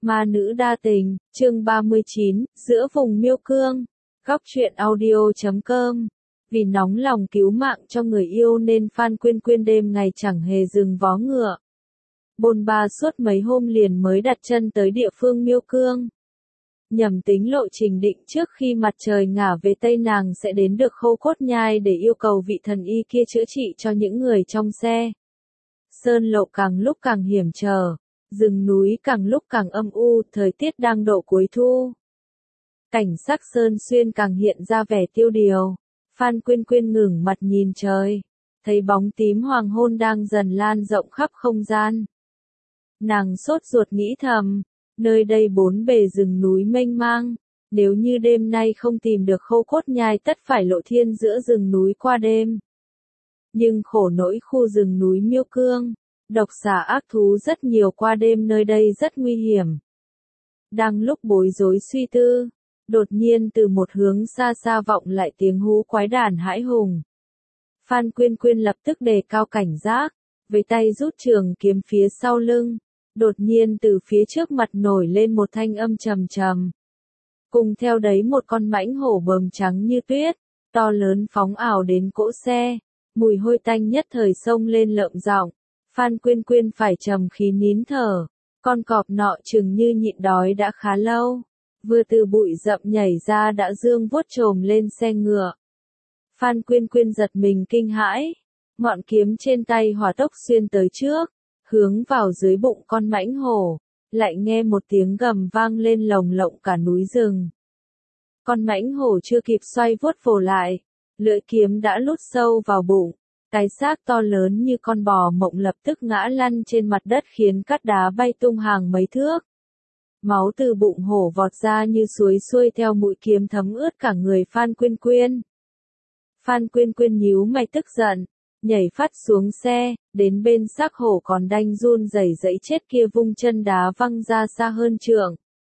Ma nữ đa tình, chương 39, giữa vùng Miêu Cương. Góc truyện audio.com. Vì nóng lòng cứu mạng cho người yêu nên Phan Quyên Quyên đêm ngày chẳng hề dừng vó ngựa. Bôn ba suốt mấy hôm liền mới đặt chân tới địa phương Miêu Cương. Nhằm tính lộ trình định trước khi mặt trời ngả về Tây nàng sẽ đến được Khâu Cốt Nhai để yêu cầu vị thần y kia chữa trị cho những người trong xe. Sơn lộ càng lúc càng hiểm trở. Rừng núi càng lúc càng âm u, thời tiết đang độ cuối thu. Cảnh sắc sơn xuyên càng hiện ra vẻ tiêu điều. Phan Quyên Quyên ngẩng mặt nhìn trời, thấy bóng tím hoàng hôn đang dần lan rộng khắp không gian. Nàng sốt ruột nghĩ thầm, nơi đây bốn bề rừng núi mênh mang, nếu như đêm nay không tìm được Khâu Cốt Nhai tất phải lộ thiên giữa rừng núi qua đêm. Nhưng khổ nỗi khu rừng núi Miêu Cương. Độc xà ác thú rất nhiều, qua đêm nơi đây rất nguy hiểm. Đang lúc bối rối suy tư, đột nhiên từ một hướng xa xa vọng lại tiếng hú quái đản hãi hùng. Phan Quyên Quyên lập tức đề cao cảnh giác, với tay rút trường kiếm phía sau lưng. Đột nhiên từ phía trước mặt nổi lên một thanh âm trầm trầm. Cùng theo đấy một con mãnh hổ bờm trắng như tuyết, to lớn phóng ảo đến cỗ xe, mùi hôi tanh nhất thời xông lên lợm giọng. Phan Quyên Quyên phải trầm khí nín thở, con cọp nọ chừng như nhịn đói đã khá lâu, vừa từ bụi rậm nhảy ra đã dương vuốt chồm lên xe ngựa. Phan Quyên Quyên giật mình kinh hãi, ngọn kiếm trên tay hỏa tốc xuyên tới trước, hướng vào dưới bụng con mãnh hổ, lại nghe một tiếng gầm vang lên lồng lộng cả núi rừng. Con mãnh hổ chưa kịp xoay vuốt vồ lại, lưỡi kiếm đã lút sâu vào bụng. Cái xác to lớn như con bò mộng lập tức ngã lăn trên mặt đất khiến cát đá bay tung hàng mấy thước. Máu từ bụng hổ vọt ra như suối xuôi theo mũi kiếm thấm ướt cả người Phan Quyên Quyên. Phan Quyên Quyên nhíu mày tức giận, nhảy phát xuống xe, đến bên xác hổ còn đanh run rẩy rẫy chết kia vung chân đá văng ra xa hơn trượng.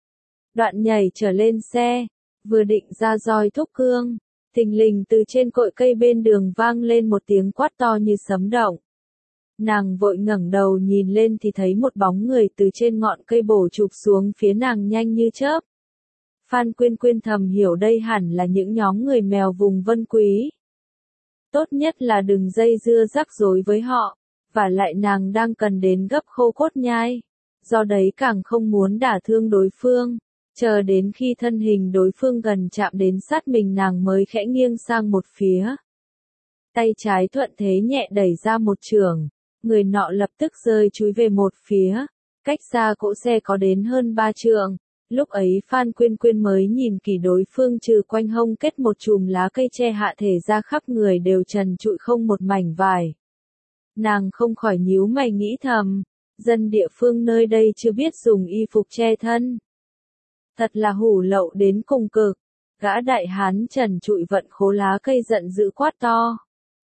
Đoạn nhảy trở lên xe, vừa định ra roi thúc cương. Thình lình từ trên cội cây bên đường vang lên một tiếng quát to như sấm động. Nàng vội ngẩng đầu nhìn lên thì thấy một bóng người từ trên ngọn cây bổ chụp xuống phía nàng nhanh như chớp. Phan Quyên Quyên thầm hiểu đây hẳn là những nhóm người mèo vùng Vân Quý. Tốt nhất là đừng dây dưa rắc rối với họ, và lại nàng đang cần đến gấp Khâu Cốt Nhai, do đấy càng không muốn đả thương đối phương. Chờ đến khi thân hình đối phương gần chạm đến sát mình nàng mới khẽ nghiêng sang một phía. Tay trái thuận thế nhẹ đẩy ra một chưởng, người nọ lập tức rơi chúi về một phía, cách xa cỗ xe có đến hơn 3 trượng. Lúc ấy Phan Quyên Quyên mới nhìn kỹ đối phương trừ quanh hông kết một chùm lá cây che hạ thể ra khắp người đều trần trụi không một mảnh vải. Nàng không khỏi nhíu mày nghĩ thầm, dân địa phương nơi đây chưa biết dùng y phục che thân. Thật là hủ lậu đến cùng cực. Gã đại hán trần trụi vận khố lá cây giận dữ quát to.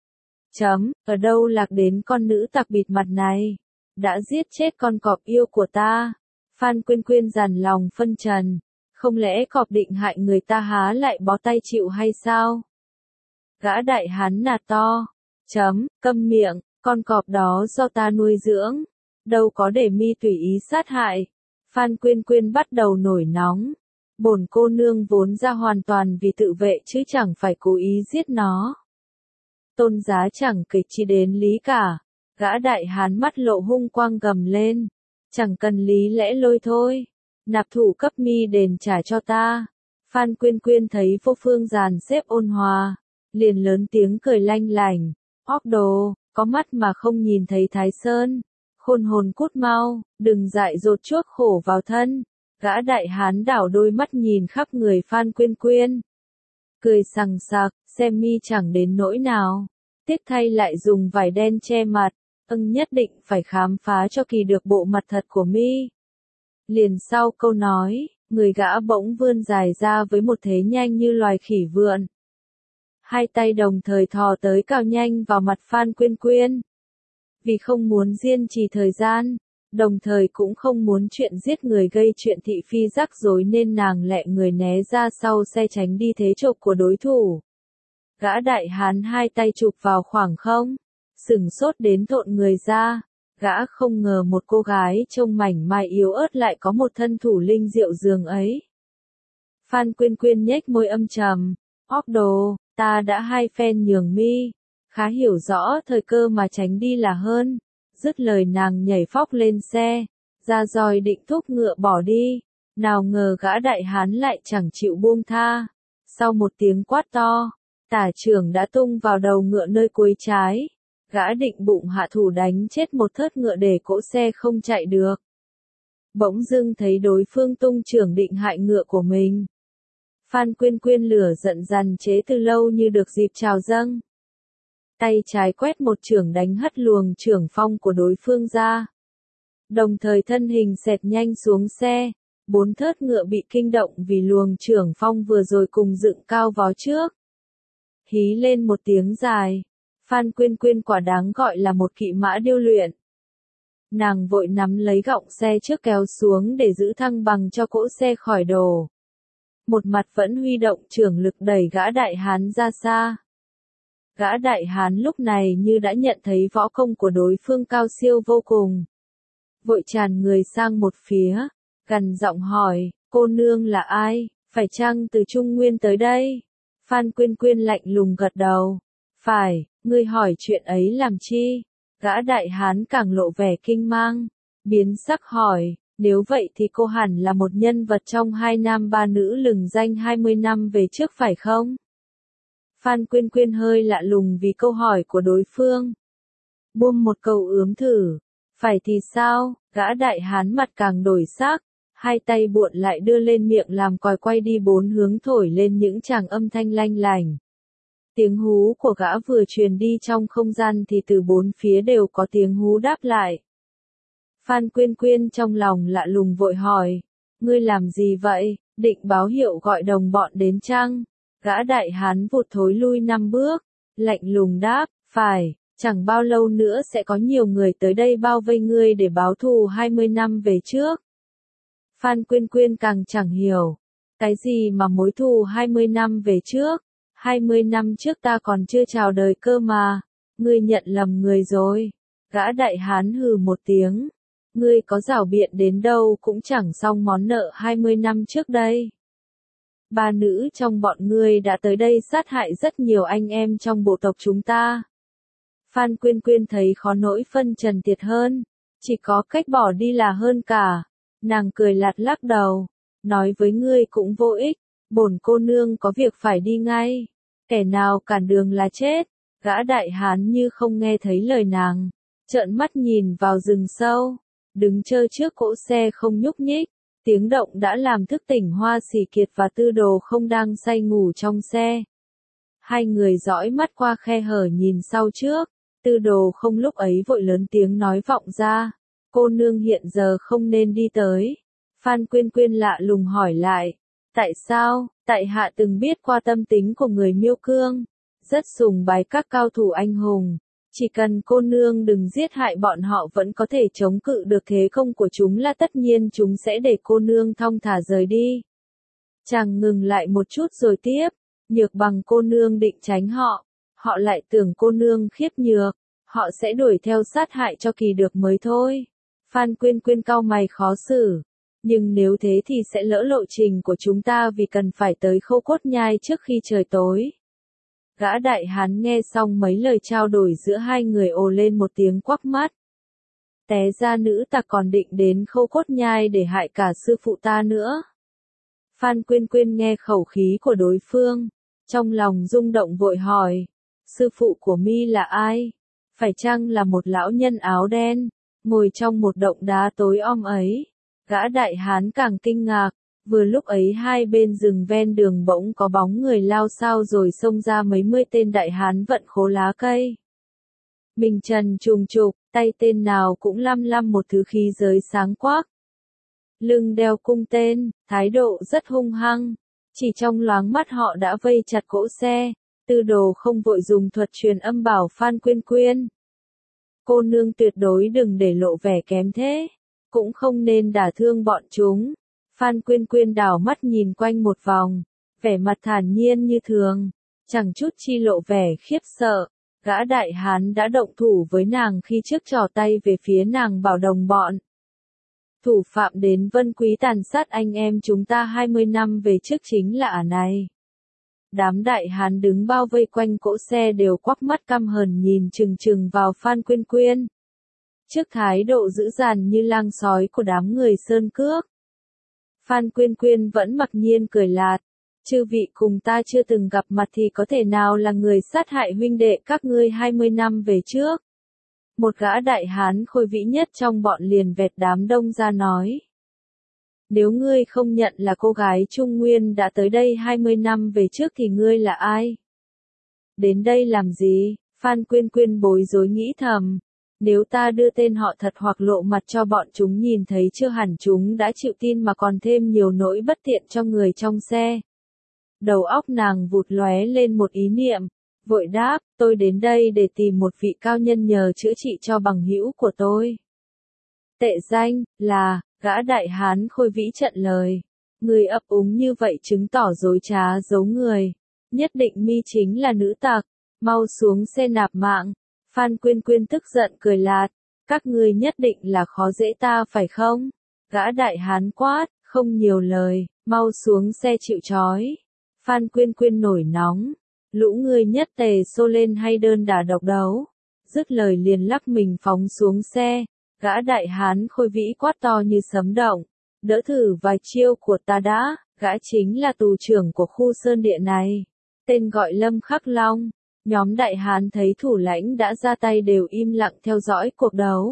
Ở đâu lạc đến con nữ tặc bịt mặt này? Đã giết chết con cọp yêu của ta. Phan Quyên Quyên dằn lòng phân trần. Không lẽ cọp định hại người ta há lại bó tay chịu hay sao? Gã đại hán nạt to. Câm miệng, con cọp đó do ta nuôi dưỡng. Đâu có để mi tùy ý sát hại. Phan Quyên Quyên bắt đầu nổi nóng. Bổn cô nương vốn ra hoàn toàn vì tự vệ chứ chẳng phải cố ý giết nó. Tôn giá chẳng kịch chi đến lý cả. Gã đại hán mắt lộ hung quang gầm lên. Chẳng cần lý lẽ lôi thôi. Nạp thủ cấp mi đền trả cho ta. Phan Quyên Quyên thấy vô phương dàn xếp ôn hòa. Liền lớn tiếng cười lanh lảnh. Óc đồ, có mắt mà không nhìn thấy Thái Sơn. Khôn hồn cút mau, đừng dại dột chuốc khổ vào thân. Gã đại hán đảo đôi mắt nhìn khắp người Phan Quyên Quyên. Cười sằng sặc, xem mi chẳng đến nỗi nào. Tiếc thay lại dùng vải đen che mặt, nhất định phải khám phá cho kỳ được bộ mặt thật của mi. Liền sau câu nói, người gã bỗng vươn dài ra với một thế nhanh như loài khỉ vượn. Hai tay đồng thời thò tới cào nhanh vào mặt Phan Quyên Quyên. Vì không muốn diên trì thời gian, đồng thời cũng không muốn chuyện giết người gây chuyện thị phi rắc rối nên nàng lẹ người né ra sau xe tránh đi thế chộp của đối thủ. Gã đại hán hai tay chụp vào khoảng không, sửng sốt đến thộn người ra, Gã không ngờ một cô gái trông mảnh mai yếu ớt lại có một thân thủ linh diệu dường ấy. Phan Quyên Quyên nhếch môi âm trầm, óc đồ, ta đã hai phen nhường mi, khá hiểu rõ thời cơ mà tránh đi là hơn. Dứt lời nàng nhảy phóc lên xe, ra roi định thúc ngựa bỏ đi, nào ngờ gã đại hán lại chẳng chịu buông tha. Sau một tiếng quát to, tả trưởng đã tung vào đầu ngựa nơi cuối trái. Gã định bụng hạ thủ đánh chết một thớt ngựa để cỗ xe không chạy được. Bỗng dưng thấy đối phương tung trưởng định hại ngựa của mình. Phan Quyên Quyên lửa giận dằn chế từ lâu như được dịp trào dâng. Tay trái quét một chưởng đánh hất luồng chưởng phong của đối phương ra. Đồng thời thân hình xẹt nhanh xuống xe, bốn thớt ngựa bị kinh động vì luồng chưởng phong vừa rồi cùng dựng cao vó trước. Hí lên một tiếng dài, Phan Quyên Quyên quả đáng gọi là một kỵ mã điêu luyện. Nàng vội nắm lấy gọng xe trước kéo xuống để giữ thăng bằng cho cỗ xe khỏi đổ. Một mặt vẫn huy động chưởng lực đẩy gã đại hán ra xa. Gã đại hán lúc này như đã nhận thấy võ công của đối phương cao siêu vô cùng. Vội tràn người sang một phía, gằn giọng hỏi, cô nương là ai, phải chăng từ Trung Nguyên tới đây? Phan Quyên Quyên lạnh lùng gật đầu. Phải, ngươi hỏi chuyện ấy làm chi? Gã đại hán càng lộ vẻ kinh mang, biến sắc hỏi, nếu vậy thì cô hẳn là một nhân vật trong hai nam ba nữ lừng danh 20 năm về trước phải không? Phan Quyên Quyên hơi lạ lùng vì câu hỏi của đối phương. Buông một câu ướm thử, phải thì sao? Gã đại hán mặt càng đổi sắc, hai tay buộn lại đưa lên miệng làm còi quay đi bốn hướng thổi lên những tràng âm thanh lanh lành. Tiếng hú của gã vừa truyền đi trong không gian thì từ bốn phía đều có tiếng hú đáp lại. Phan Quyên Quyên trong lòng lạ lùng vội hỏi, ngươi làm gì vậy, định báo hiệu gọi đồng bọn đến chăng? Gã đại hán vụt thối lui 5 bước, lạnh lùng đáp, phải, chẳng bao lâu nữa sẽ có nhiều người tới đây bao vây ngươi để báo thù 20 năm về trước. Phan Quyên Quyên càng chẳng hiểu, cái gì mà mối thù 20 năm về trước, 20 năm trước ta còn chưa chào đời cơ mà, ngươi nhận lầm người rồi. Gã đại hán hừ một tiếng, ngươi có giảo biện đến đâu cũng chẳng xong món nợ 20 năm trước đây. Ba nữ trong bọn ngươi đã tới đây sát hại rất nhiều anh em trong bộ tộc chúng ta. Phan Quyên Quyên thấy khó nỗi phân trần thiệt hơn, chỉ có cách bỏ đi là hơn cả. Nàng cười lạt lắc đầu, nói với ngươi cũng vô ích, bổn cô nương có việc phải đi ngay, kẻ nào cản đường là chết. Gã đại hán như không nghe thấy lời nàng, trợn mắt nhìn vào rừng sâu, đứng chơ trước cỗ xe không nhúc nhích. Tiếng động đã làm thức tỉnh Hoa Sỉ Kiệt và Tư Đồ không đang say ngủ trong xe. Hai người dõi mắt qua khe hở nhìn sau trước, Tư Đồ không lúc ấy vội lớn tiếng nói vọng ra, cô nương hiện giờ không nên đi tới. Phan Quyên Quyên lạ lùng hỏi lại, tại sao? Tại hạ từng biết qua tâm tính của người Miêu Cương, rất sùng bái các cao thủ anh hùng. Chỉ cần cô nương đừng giết hại bọn họ vẫn có thể chống cự được thế công của chúng là tất nhiên chúng sẽ để cô nương thong thả rời đi. Chàng ngừng lại một chút rồi tiếp, nhược bằng cô nương định tránh họ, họ lại tưởng cô nương khiếp nhược, họ sẽ đuổi theo sát hại cho kỳ được mới thôi. Phan Quyên Quyên cau mày khó xử, nhưng nếu thế thì sẽ lỡ lộ trình của chúng ta vì cần phải tới Khâu Cốt Nhai trước khi trời tối. Gã đại hán nghe xong mấy lời trao đổi giữa hai người ồ lên một tiếng quắc mắt. Té ra nữ ta còn định đến Khâu Cốt Nhai để hại cả sư phụ ta nữa. Phan Quyên Quyên nghe khẩu khí của đối phương, trong lòng rung động vội hỏi, sư phụ của mi là ai? Phải chăng là một lão nhân áo đen, ngồi trong một động đá tối om ấy? Gã đại hán càng kinh ngạc. Vừa lúc ấy hai bên rừng ven đường bỗng có bóng người lao sao rồi xông ra mấy mươi tên đại hán vận khố lá cây. Mình trần trùng trục, tay tên nào cũng lăm lăm một thứ khí giới sáng quắc. Lưng đeo cung tên, thái độ rất hung hăng. Chỉ trong loáng mắt họ đã vây chặt cỗ xe, Tư Đồ không vội dùng thuật truyền âm bảo Phan Quyên Quyên. Cô nương tuyệt đối đừng để lộ vẻ kém thế, cũng không nên đả thương bọn chúng. Phan Quyên Quyên đảo mắt nhìn quanh một vòng, vẻ mặt thản nhiên như thường, chẳng chút chi lộ vẻ khiếp sợ. Gã đại hán đã động thủ với nàng khi trước trỏ tay về phía nàng bảo đồng bọn. Thủ phạm đến Vân Quý tàn sát anh em chúng ta 20 năm về trước chính là ả này. Đám đại hán đứng bao vây quanh cỗ xe đều quắc mắt căm hờn nhìn chừng chừng vào Phan Quyên Quyên. Trước thái độ dữ dằn như lang sói của đám người sơn cước, Phan Quyên Quyên vẫn mặc nhiên cười lạt. Chư vị cùng ta chưa từng gặp mặt thì có thể nào là người sát hại huynh đệ các ngươi 20 năm về trước. Một gã đại hán khôi vĩ nhất trong bọn liền vẹt đám đông ra nói. Nếu ngươi không nhận là cô gái Trung Nguyên đã tới đây 20 năm về trước thì ngươi là ai? Đến đây làm gì? Phan Quyên Quyên bối rối nghĩ thầm. Nếu ta đưa tên họ thật hoặc lộ mặt cho bọn chúng nhìn thấy chưa hẳn chúng đã chịu tin mà còn thêm nhiều nỗi bất tiện cho người trong xe. Đầu óc nàng vụt lóe lên một ý niệm, vội đáp, tôi đến đây để tìm một vị cao nhân nhờ chữa trị cho bằng hữu của tôi. Tệ danh, là, gã đại hán khôi vĩ trận lời. Người ấp úng như vậy chứng tỏ dối trá giấu người. Nhất định mi chính là nữ tặc, mau xuống xe nạp mạng. Phan Quyên Quyên tức giận cười lạt, các ngươi nhất định là khó dễ ta phải không? Gã đại hán quát, không nhiều lời, mau xuống xe chịu trói. Phan Quyên Quyên nổi nóng, lũ ngươi nhất tề xô lên hay đơn đả độc đấu. Dứt lời liền lắc mình phóng xuống xe, gã đại hán khôi vĩ quát to như sấm động. Đỡ thử vài chiêu của ta đã, gã chính là tù trưởng của khu sơn địa này. Tên gọi Lâm Khắc Long. Nhóm đại hán thấy thủ lãnh đã ra tay đều im lặng theo dõi cuộc đấu.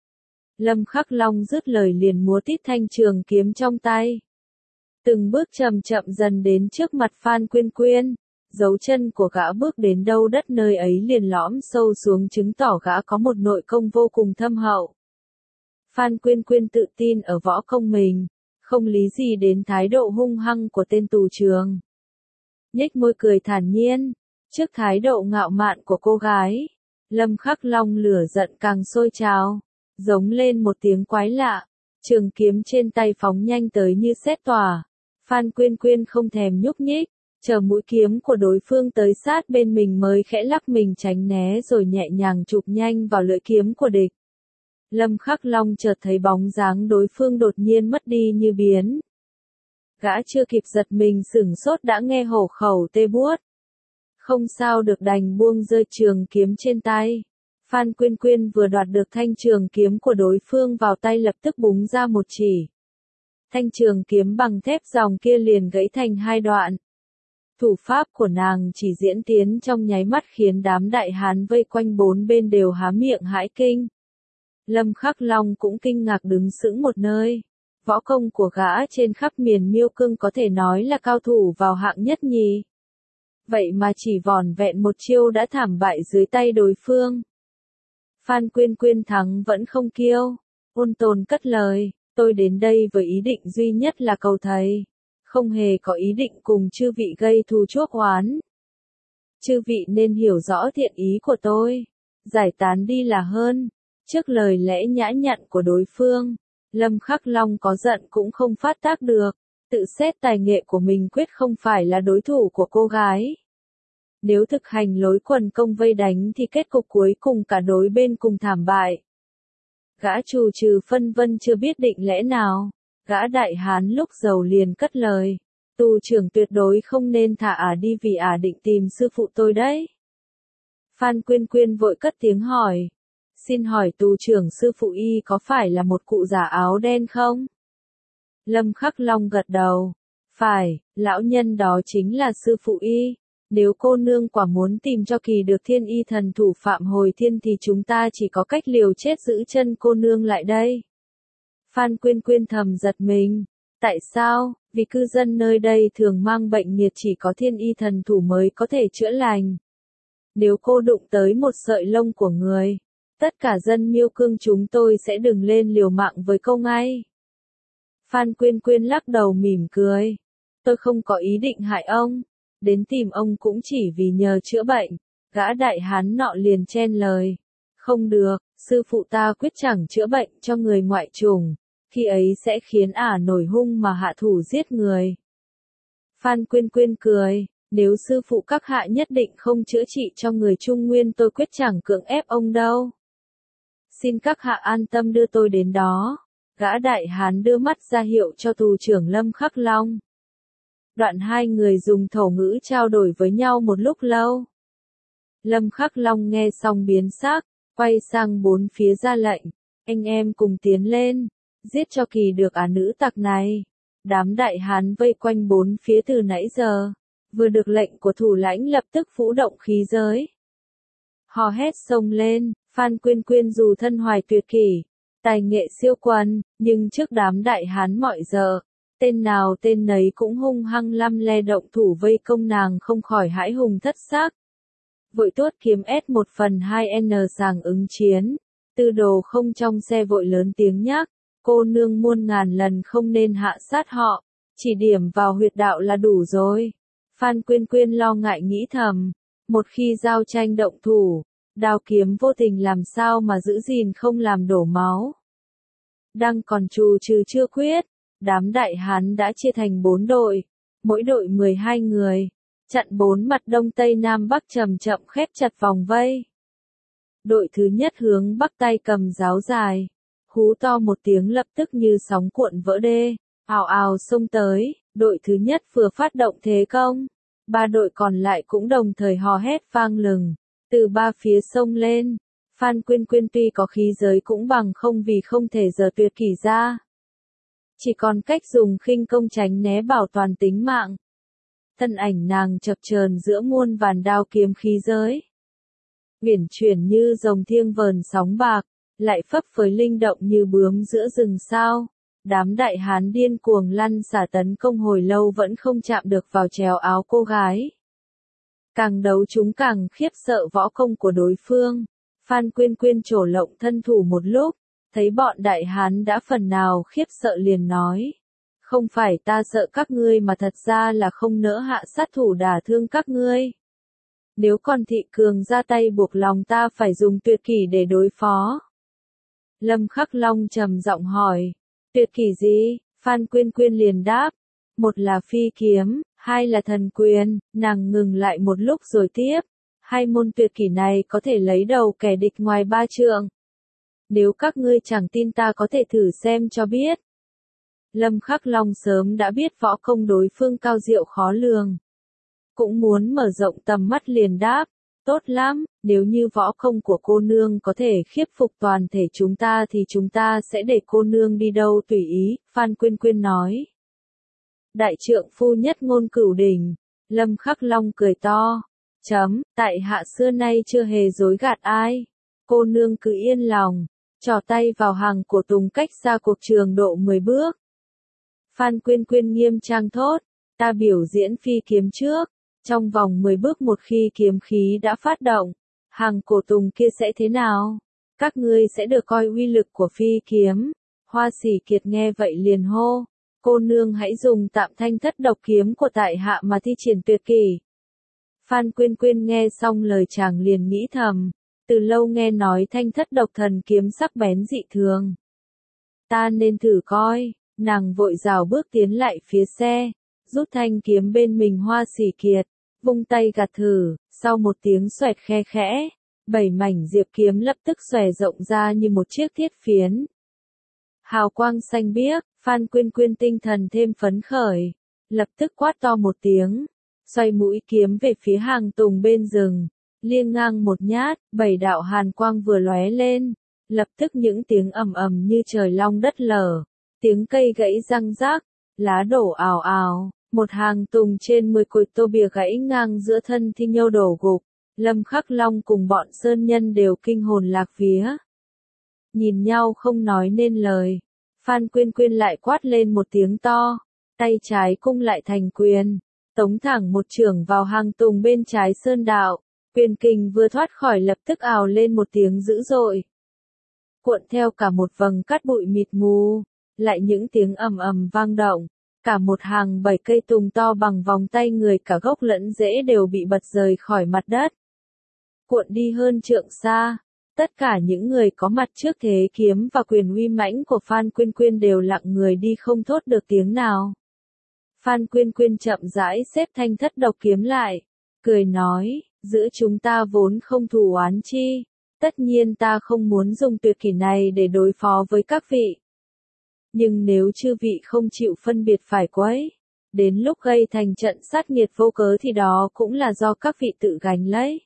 Lâm Khắc Long dứt lời liền múa tít thanh trường kiếm trong tay. Từng bước chậm chậm dần đến trước mặt Phan Quyên Quyên, dấu chân của gã bước đến đâu đất nơi ấy liền lõm sâu xuống chứng tỏ gã có một nội công vô cùng thâm hậu. Phan Quyên Quyên tự tin ở võ công mình, không lý gì đến thái độ hung hăng của tên tù trưởng. Nhếch môi cười thản nhiên, trước thái độ ngạo mạn của cô gái, Lâm Khắc Long lửa giận càng sôi trào, giống lên một tiếng quái lạ, trường kiếm trên tay phóng nhanh tới như sét tỏa. Phan Quyên Quyên không thèm nhúc nhích, chờ mũi kiếm của đối phương tới sát bên mình mới khẽ lắc mình tránh né rồi nhẹ nhàng chụp nhanh vào lưỡi kiếm của địch. Lâm Khắc Long chợt thấy bóng dáng đối phương đột nhiên mất đi như biến. Gã chưa kịp giật mình sửng sốt đã nghe hổ khẩu tê buốt. Không sao được đành buông rơi trường kiếm trên tay. Phan Quyên Quyên vừa đoạt được thanh trường kiếm của đối phương vào tay lập tức búng ra một chỉ. Thanh trường kiếm bằng thép dòng kia liền gãy thành hai đoạn. Thủ pháp của nàng chỉ diễn tiến trong nháy mắt khiến đám đại hán vây quanh bốn bên đều há miệng hãi kinh. Lâm Khắc Long cũng kinh ngạc đứng sững một nơi. Võ công của gã trên khắp miền Miêu Cương có thể nói là cao thủ vào hạng nhất nhì. Vậy mà chỉ vỏn vẹn một chiêu đã thảm bại dưới tay đối phương. Phan Quyên Quyên thắng vẫn không kiêu, ôn tồn cất lời, tôi đến đây với ý định duy nhất là cầu thầy, không hề có ý định cùng chư vị gây thù chuốc oán. Chư vị nên hiểu rõ thiện ý của tôi, giải tán đi là hơn. Trước lời lẽ nhã nhặn của đối phương, Lâm Khắc Long có giận cũng không phát tác được, tự xét tài nghệ của mình quyết không phải là đối thủ của cô gái. Nếu thực hành lối quần công vây đánh thì kết cục cuối cùng cả đối bên cùng thảm bại. Gã trù trừ phân vân chưa biết định lẽ nào, gã đại hán lúc giàu liền cất lời, tù trưởng tuyệt đối không nên thả ả đi vì ả định tìm sư phụ tôi đấy. Phan Quyên Quyên vội cất tiếng hỏi, xin hỏi tù trưởng sư phụ y có phải là một cụ già áo đen không? Lâm Khắc Long gật đầu, phải, lão nhân đó chính là sư phụ y. Nếu cô nương quả muốn tìm cho kỳ được thiên y thần thủ phạm hồi thiên thì chúng ta chỉ có cách liều chết giữ chân cô nương lại đây. Phan Quyên Quyên thầm giật mình. Tại sao? Vì cư dân nơi đây thường mang bệnh nhiệt chỉ có thiên y thần thủ mới có thể chữa lành. Nếu cô đụng tới một sợi lông của người, tất cả dân Miêu Cương chúng tôi sẽ đừng lên liều mạng với cô ngay. Phan Quyên Quyên lắc đầu mỉm cười. Tôi không có ý định hại ông. Đến tìm ông cũng chỉ vì nhờ chữa bệnh. Gã đại hán nọ liền chen lời. Không được, sư phụ ta quyết chẳng chữa bệnh cho người ngoại chủng. Khi ấy sẽ khiến ả nổi hung mà hạ thủ giết người. Phan Quyên Quyên cười. Nếu sư phụ các hạ nhất định không chữa trị cho người Trung Nguyên tôi quyết chẳng cưỡng ép ông đâu. Xin các hạ an tâm đưa tôi đến đó. Gã đại hán đưa mắt ra hiệu cho tù trưởng Lâm Khắc Long. Đoạn hai người dùng thổ ngữ trao đổi với nhau một lúc lâu. Lâm Khắc Long nghe xong biến sắc, quay sang bốn phía ra lệnh. Anh em cùng tiến lên, giết cho kỳ được nữ tặc này. Đám đại hán vây quanh bốn phía từ nãy giờ. Vừa được lệnh của thủ lãnh lập tức vũ động khí giới. Hò hét xông lên, Phan Quyên Quyên dù thân hoài tuyệt kỷ, tài nghệ siêu quần, nhưng trước đám đại hán mọi giờ, tên nào tên nấy cũng hung hăng lăm le động thủ vây công nàng không khỏi hãi hùng thất xác. Vội tuốt kiếm S1/2N sàng ứng chiến, tư đồ không trong xe vội lớn tiếng nhắc, cô nương muôn ngàn lần không nên hạ sát họ, chỉ điểm vào huyệt đạo là đủ rồi. Phan Quyên Quyên lo ngại nghĩ thầm, một khi giao tranh động thủ, đao kiếm vô tình làm sao mà giữ gìn không làm đổ máu. Đang còn trù trừ chưa quyết, đám đại hán đã chia thành 4 đội, mỗi đội 12 người, chặn 4 mặt đông tây nam bắc chậm chậm khép chặt vòng vây. Đội thứ nhất hướng bắc tay cầm giáo dài, hú to một tiếng lập tức như sóng cuộn vỡ đê, ào ào xông tới, đội thứ nhất vừa phát động thế công, 3 đội còn lại cũng đồng thời hò hét vang lừng, từ 3 phía sông lên. Phan Quyên Quyên tuy có khí giới cũng bằng không vì không thể giờ tuyệt kỷ ra. Chỉ còn cách dùng khinh công tránh né bảo toàn tính mạng. Thân ảnh nàng chập chờn giữa muôn vàn đao kiếm khí giới. Uyển chuyển như rồng thiêng vờn sóng bạc, lại phấp phới linh động như bướm giữa rừng sao. Đám đại hán điên cuồng lăn xả tấn công hồi lâu vẫn không chạm được vào chéo áo cô gái. Càng đấu chúng càng khiếp sợ võ công của đối phương. Phan Quyên Quyên trổ lộng thân thủ một lúc, thấy bọn đại hán đã phần nào khiếp sợ liền nói. Không phải ta sợ các ngươi mà thật ra là không nỡ hạ sát thủ đả thương các ngươi. Nếu còn thị cường ra tay buộc lòng ta phải dùng tuyệt kỷ để đối phó. Lâm Khắc Long trầm giọng hỏi, tuyệt kỷ gì? Phan Quyên Quyên liền đáp, một là phi kiếm, hai là thần quyền, nàng ngừng lại một lúc rồi tiếp. Hai môn tuyệt kỷ này có thể lấy đầu kẻ địch ngoài 3 trượng. Nếu các ngươi chẳng tin ta có thể thử xem cho biết. Lâm Khắc Long sớm đã biết võ công đối phương cao diệu khó lường. Cũng muốn mở rộng tầm mắt liền đáp, tốt lắm, nếu như võ công của cô nương có thể khiếp phục toàn thể chúng ta thì chúng ta sẽ để cô nương đi đâu tùy ý, Phan Quyên Quyên nói. Đại trượng phu nhất ngôn cửu đỉnh, Lâm Khắc Long cười to. Tại hạ xưa nay chưa hề dối gạt ai. Cô nương cứ yên lòng, trỏ tay vào hàng của Tùng cách xa cuộc trường độ 10 bước. Phan Quyên Quyên nghiêm trang thốt, ta biểu diễn phi kiếm trước, trong vòng 10 bước một khi kiếm khí đã phát động, hàng cổ Tùng kia sẽ thế nào? Các ngươi sẽ được coi uy lực của phi kiếm. Hoa Sỉ Kiệt nghe vậy liền hô, cô nương hãy dùng tạm thanh thất độc kiếm của tại hạ mà thi triển tuyệt kỷ. Phan Quyên Quyên nghe xong lời chàng liền nghĩ thầm, từ lâu nghe nói thanh thất độc thần kiếm sắc bén dị thường. Ta nên thử coi, nàng vội rào bước tiến lại phía xe, rút thanh kiếm bên mình Hoa Sỉ Kiệt, vung tay gạt thử, sau một tiếng xoẹt khe khẽ, 7 mảnh diệp kiếm lập tức xòe rộng ra như một chiếc thiết phiến. Hào quang xanh biếc, Phan Quyên Quyên tinh thần thêm phấn khởi, lập tức quát to một tiếng. Xoay mũi kiếm về phía hàng Tùng bên rừng, liêng ngang một nhát, 7 đạo hàn quang vừa lóe lên, lập tức những tiếng ầm ầm như trời long đất lở, tiếng cây gãy răng rác, lá đổ ào ào, một hàng Tùng trên 10 cột tô bìa gãy ngang giữa thân thi nhâu đổ gục, Lâm Khắc Long cùng bọn sơn nhân đều kinh hồn lạc vía. Nhìn nhau không nói nên lời, Phan Quyên Quyên lại quát lên một tiếng to, tay trái cung lại thành quyền. Tống thẳng một chưởng vào hàng Tùng bên trái sơn đạo, quyền kình vừa thoát khỏi lập tức ào lên một tiếng dữ dội. Cuộn theo cả một vầng cát bụi mịt mù, lại những tiếng ầm ầm vang động, cả một hàng 7 cây tùng to bằng vòng tay người cả gốc lẫn rễ đều bị bật rời khỏi mặt đất. Cuộn đi hơn trượng xa, tất cả những người có mặt trước thế kiếm và quyền uy mãnh của Phan Quyên Quyên đều lặng người đi không thốt được tiếng nào. Phan Quyên Quyên chậm rãi xếp thanh thất độc kiếm lại, cười nói, giữa chúng ta vốn không thù oán chi, tất nhiên ta không muốn dùng tuyệt kỹ này để đối phó với các vị. Nhưng nếu chư vị không chịu phân biệt phải quấy, đến lúc gây thành trận sát nghiệt vô cớ thì đó cũng là do các vị tự gánh lấy.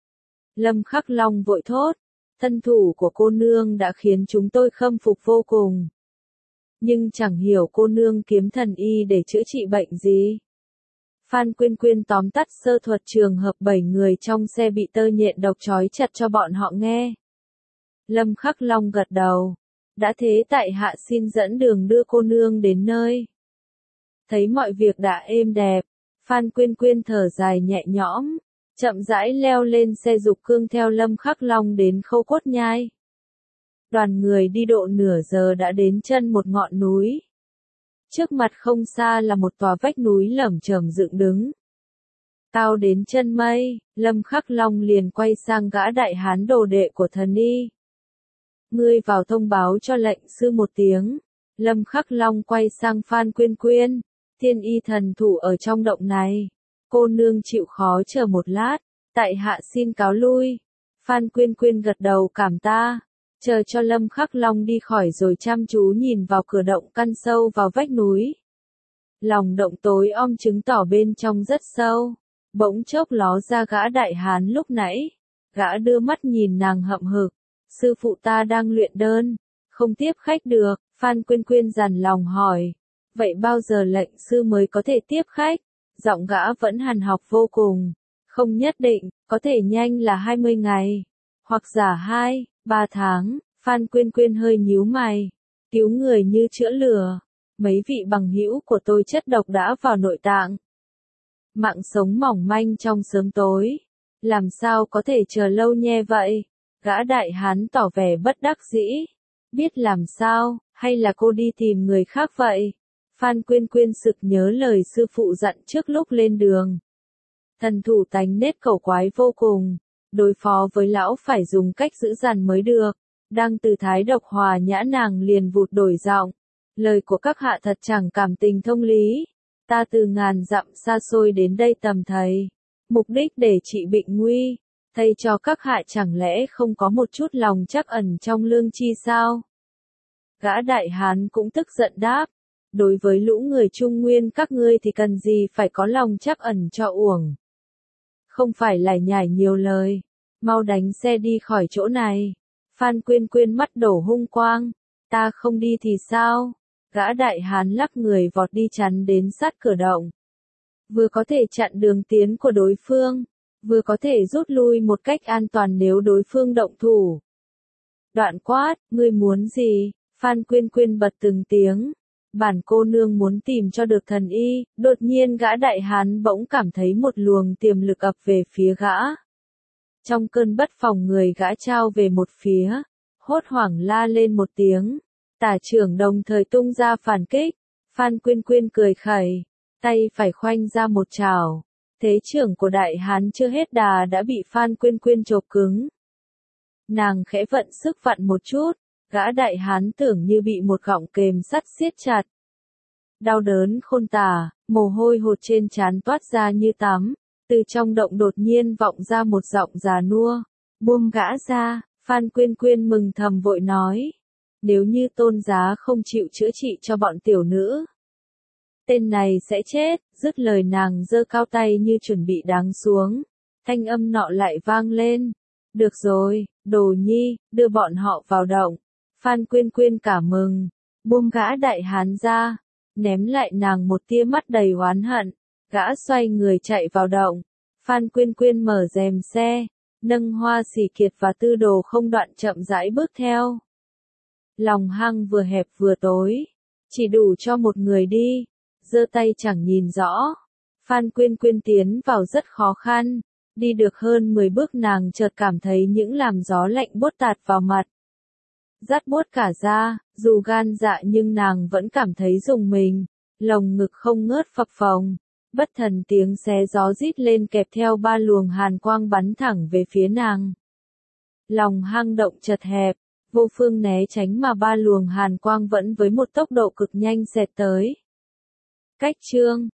Lâm Khắc Long vội thốt, thân thủ của cô nương đã khiến chúng tôi khâm phục vô cùng. Nhưng chẳng hiểu cô nương kiếm thần y để chữa trị bệnh gì. Phan Quyên Quyên tóm tắt sơ thuật trường hợp 7 người trong xe bị tơ nhện độc trói chặt cho bọn họ nghe. Lâm Khắc Long gật đầu. Đã thế tại hạ xin dẫn đường đưa cô nương đến nơi. Thấy mọi việc đã êm đẹp, Phan Quyên Quyên thở dài nhẹ nhõm, chậm rãi leo lên xe dục cương theo Lâm Khắc Long đến Khâu Cốt Nhai. Đoàn người đi độ nửa giờ đã đến chân một ngọn núi. Trước mặt không xa là một tòa vách núi lởm chởm dựng đứng. Cao đến chân mây, Lâm Khắc Long liền quay sang gã đại hán đồ đệ của thần y. Ngươi vào thông báo cho lệnh sư một tiếng. Lâm Khắc Long quay sang Phan Quyên Quyên, thiên y thần thủ ở trong động này. Cô nương chịu khó chờ một lát, tại hạ xin cáo lui. Phan Quyên Quyên gật đầu cảm ta, chờ cho Lâm Khắc Long đi khỏi rồi chăm chú nhìn vào cửa động căn sâu vào vách núi. Lòng động tối om chứng tỏ bên trong rất sâu, bỗng chốc ló ra gã đại hán lúc nãy. Gã đưa mắt nhìn nàng hậm hực, sư phụ ta đang luyện đơn, không tiếp khách được. Phan Quyên Quyên dằn lòng hỏi, vậy bao giờ lệnh sư mới có thể tiếp khách? Giọng gã vẫn hằn học vô cùng, không nhất định, có thể nhanh là 20 ngày, hoặc giả 2-3 tháng. Phan Quyên Quyên hơi nhíu mày, cứu người như chữa lửa, mấy vị bằng hữu của tôi chất độc đã vào nội tạng. Mạng sống mỏng manh trong sớm tối, làm sao có thể chờ lâu nhe vậy? Gã đại hán tỏ vẻ bất đắc dĩ, biết làm sao, hay là cô đi tìm người khác vậy? Phan Quyên Quyên sực nhớ lời sư phụ dặn trước lúc lên đường. Thần thủ tánh nết cẩu quái vô cùng, đối phó với lão phải dùng cách dữ dằn mới được. Đang từ thái độc hòa nhã nàng liền vụt đổi giọng. Lời của các hạ thật chẳng cảm tình thông lý. Ta từ ngàn dặm xa xôi đến đây tầm thầy. Mục đích để trị bệnh nguy. Thầy cho các hạ chẳng lẽ không có một chút lòng trắc ẩn trong lương chi sao? Gã đại hán cũng tức giận đáp. Đối với lũ người Trung Nguyên các ngươi thì cần gì phải có lòng trắc ẩn cho uổng. Không phải lải nhải nhiều lời. Mau đánh xe đi khỏi chỗ này. Phan Quyên Quyên mắt đổ hung quang. Ta không đi thì sao? Gã đại hán lắc người vọt đi chắn đến sát cửa động. Vừa có thể chặn đường tiến của đối phương, vừa có thể rút lui một cách an toàn nếu đối phương động thủ. Đoạn quát, ngươi muốn gì? Phan Quyên Quyên bật từng tiếng. Bản cô nương muốn tìm cho được thần y. Đột nhiên gã đại hán bỗng cảm thấy một luồng tiềm lực ập về phía gã. Trong cơn bất phòng người gã trao về một phía, hốt hoảng la lên một tiếng. Tả trưởng đồng thời tung ra phản kích. Phan Quyên Quyên cười khẩy, tay phải khoanh ra một chảo. Thế trưởng của đại hán chưa hết đà đã bị Phan Quyên Quyên chộp cứng. Nàng khẽ vận sức vặn một chút, gã đại hán tưởng như bị một gọng kềm sắt siết chặt. Đau đớn khôn tả, mồ hôi hột trên trán toát ra như tắm. Từ trong động đột nhiên vọng ra một giọng già nua. Buông gã ra. Phan Quyên Quyên mừng thầm vội nói. Nếu như tôn giá không chịu chữa trị cho bọn tiểu nữ, tên này sẽ chết. Dứt lời nàng giơ cao tay như chuẩn bị đáng xuống. Thanh âm nọ lại vang lên. Được rồi, đồ nhi, đưa bọn họ vào động. Phan Quyên Quyên cảm mừng. Buông gã đại hán ra. Ném lại nàng một tia mắt đầy oán hận. Gã xoay người chạy vào động. Phan Quyên Quyên mở rèm xe, nâng Hoa Xỉ Kiệt và Tư Đồ Không Đoạn chậm rãi bước theo. Lòng hang vừa hẹp vừa tối, chỉ đủ cho một người đi, giơ tay chẳng nhìn rõ. Phan Quyên Quyên tiến vào rất khó khăn, đi được hơn 10 bước nàng chợt cảm thấy những làn gió lạnh buốt tạt vào mặt. Rát buốt cả da, dù gan dạ nhưng nàng vẫn cảm thấy rùng mình, lồng ngực không ngớt phập phồng. Bất thần tiếng xé gió rít lên kèm theo 3 luồng hàn quang bắn thẳng về phía nàng. Lòng hang động chật hẹp, vô phương né tránh mà 3 luồng hàn quang vẫn với một tốc độ cực nhanh xẹt tới. Cách chương